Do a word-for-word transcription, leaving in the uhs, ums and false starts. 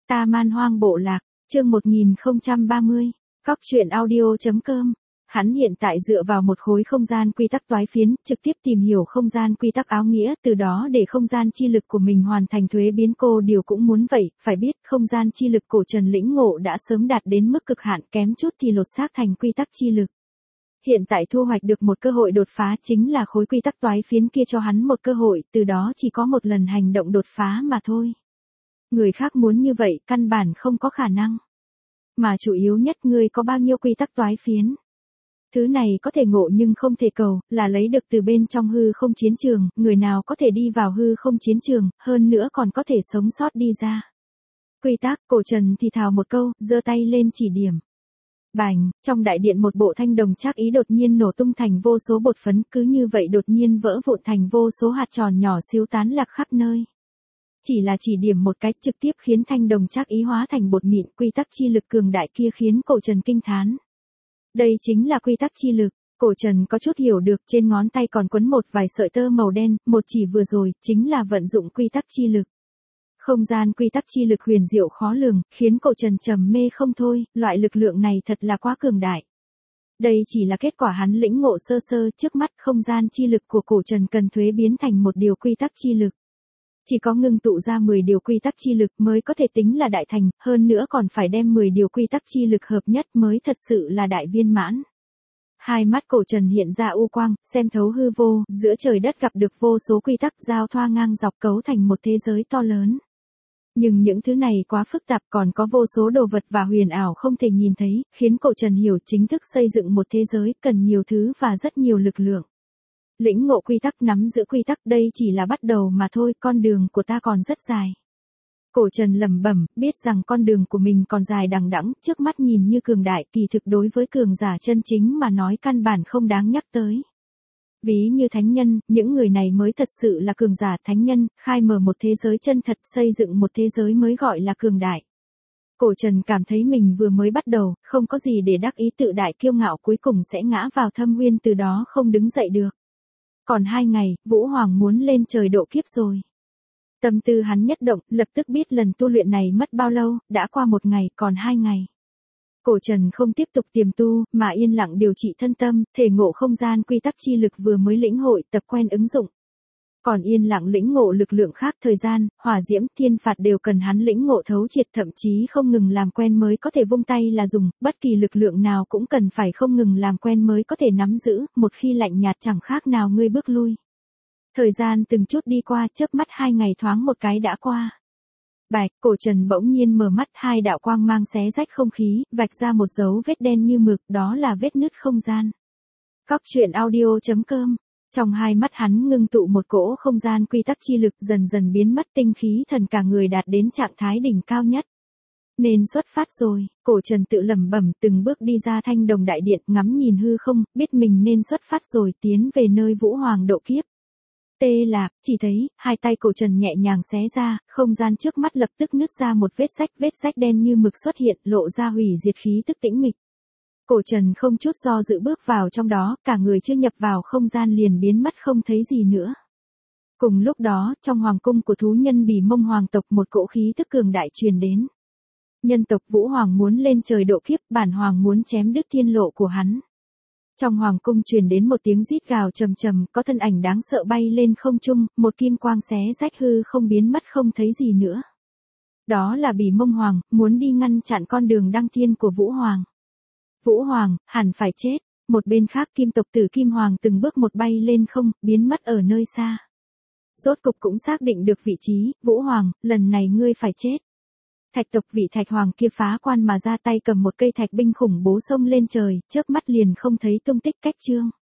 Ta Man Hoang Bộ Lạc, chương một nghìn không trăm ba mươi, Cóc truyện audio chấm com. Hắn hiện tại dựa vào một khối không gian quy tắc toái phiến, trực tiếp tìm hiểu không gian quy tắc áo nghĩa, từ đó để không gian chi lực của mình hoàn thành thuế biến. Cô điều cũng muốn vậy, phải biết không gian chi lực cổ Trần lĩnh ngộ đã sớm đạt đến mức cực hạn, kém chút thì lột xác thành quy tắc chi lực. Hiện tại thu hoạch được một cơ hội đột phá, chính là khối quy tắc toái phiến kia cho hắn một cơ hội, từ đó chỉ có một lần hành động đột phá mà thôi. Người khác muốn như vậy, căn bản không có khả năng. Mà chủ yếu nhất, ngươi có bao nhiêu quy tắc toái phiến? Thứ này có thể ngộ nhưng không thể cầu, là lấy được từ bên trong hư không chiến trường, người nào có thể đi vào hư không chiến trường, hơn nữa còn có thể sống sót đi ra. Quy tắc, cổ Trần thì thào một câu, giơ tay lên chỉ điểm. Bành, trong đại điện một bộ thanh đồng trác ý đột nhiên nổ tung thành vô số bột phấn, cứ như vậy đột nhiên vỡ vụn thành vô số hạt tròn nhỏ xíu tán lạc khắp nơi. Chỉ là chỉ điểm một cách trực tiếp khiến thanh đồng trác ý hóa thành bột mịn, quy tắc chi lực cường đại kia khiến cổ Trần kinh thán. Đây chính là quy tắc chi lực, cổ Trần có chút hiểu được, trên ngón tay còn quấn một vài sợi tơ màu đen, một chỉ vừa rồi, chính là vận dụng quy tắc chi lực. Không gian quy tắc chi lực huyền diệu khó lường, khiến cổ Trần trầm mê không thôi, loại lực lượng này thật là quá cường đại. Đây chỉ là kết quả hắn lĩnh ngộ sơ sơ, trước mắt không gian chi lực của cổ Trần cần thuế biến thành một điều quy tắc chi lực. Chỉ có ngưng tụ ra mười điều quy tắc chi lực mới có thể tính là đại thành, hơn nữa còn phải đem mười điều quy tắc chi lực hợp nhất mới thật sự là đại viên mãn. Hai mắt cổ Trần hiện ra u quang, xem thấu hư vô, giữa trời đất gặp được vô số quy tắc giao thoa ngang dọc cấu thành một thế giới to lớn. Nhưng những thứ này quá phức tạp, còn có vô số đồ vật và huyền ảo không thể nhìn thấy, khiến cổ Trần hiểu chính thức xây dựng một thế giới cần nhiều thứ và rất nhiều lực lượng. Lĩnh ngộ quy tắc, nắm giữ quy tắc, đây chỉ là bắt đầu mà thôi, con đường của ta còn rất dài. Cổ Trần lẩm bẩm, biết rằng con đường của mình còn dài đằng đẵng, trước mắt nhìn như cường đại, kỳ thực đối với cường giả chân chính mà nói căn bản không đáng nhắc tới. Ví như thánh nhân, những người này mới thật sự là cường giả. Thánh nhân, khai mở một thế giới chân thật, xây dựng một thế giới mới gọi là cường đại. Cổ Trần cảm thấy mình vừa mới bắt đầu, không có gì để đắc ý, tự đại kiêu ngạo cuối cùng sẽ ngã vào thâm uyên, từ đó không đứng dậy được. Còn hai ngày, Vũ Hoàng muốn lên trời độ kiếp rồi. Tâm tư hắn nhất động, lập tức biết lần tu luyện này mất bao lâu, đã qua một ngày, còn hai ngày. Cổ Trần không tiếp tục tiềm tu, mà yên lặng điều trị thân tâm, thể ngộ không gian quy tắc chi lực vừa mới lĩnh hội, tập quen ứng dụng. Còn yên lặng lĩnh ngộ lực lượng khác, thời gian, hỏa diễm, thiên phạt đều cần hắn lĩnh ngộ thấu triệt, thậm chí không ngừng làm quen mới có thể vung tay là dùng, bất kỳ lực lượng nào cũng cần phải không ngừng làm quen mới có thể nắm giữ, một khi lạnh nhạt chẳng khác nào ngươi bước lui. Thời gian từng chút đi qua, chớp mắt hai ngày thoáng một cái đã qua. Bạch, cổ Trần bỗng nhiên mở mắt, hai đạo quang mang xé rách không khí, vạch ra một dấu vết đen như mực, đó là vết nứt không gian. Cóc truyện audio chấm com. Trong hai mắt hắn ngưng tụ một cỗ không gian quy tắc chi lực, dần dần biến mất, tinh khí thần cả người đạt đến trạng thái đỉnh cao nhất. Nên xuất phát rồi, cổ Trần tự lẩm bẩm, từng bước đi ra thanh đồng đại điện, ngắm nhìn hư không, biết mình nên xuất phát rồi, tiến về nơi Vũ Hoàng độ kiếp. Tê Lạc, chỉ thấy, hai tay cổ Trần nhẹ nhàng xé ra, không gian trước mắt lập tức nứt ra một vết rách, vết rách đen như mực xuất hiện, lộ ra hủy diệt khí tức tĩnh mịch. Cổ Trần không chút do dự bước vào trong đó, cả người chưa nhập vào không gian liền biến mất không thấy gì nữa. Cùng lúc đó, trong hoàng cung của thú nhân Bỉ Mông hoàng tộc, một cỗ khí tức cường đại truyền đến. Nhân tộc Vũ Hoàng muốn lên trời độ kiếp, bản hoàng muốn chém đứt thiên lộ của hắn. Trong hoàng cung truyền đến một tiếng rít gào trầm trầm, có thân ảnh đáng sợ bay lên không trung, một kim quang xé rách hư không biến mất không thấy gì nữa. Đó là Bỉ Mông Hoàng, muốn đi ngăn chặn con đường đăng thiên của Vũ Hoàng. Vũ Hoàng, hẳn phải chết. Một bên khác, kim tộc tử Kim Hoàng từng bước một bay lên không, biến mất ở nơi xa. Rốt cục cũng xác định được vị trí, Vũ Hoàng, lần này ngươi phải chết. Thạch tộc vị Thạch Hoàng kia phá quan mà ra tay cầm một cây thạch binh khủng bố xông lên trời, chớp mắt liền không thấy tung tích cách chương.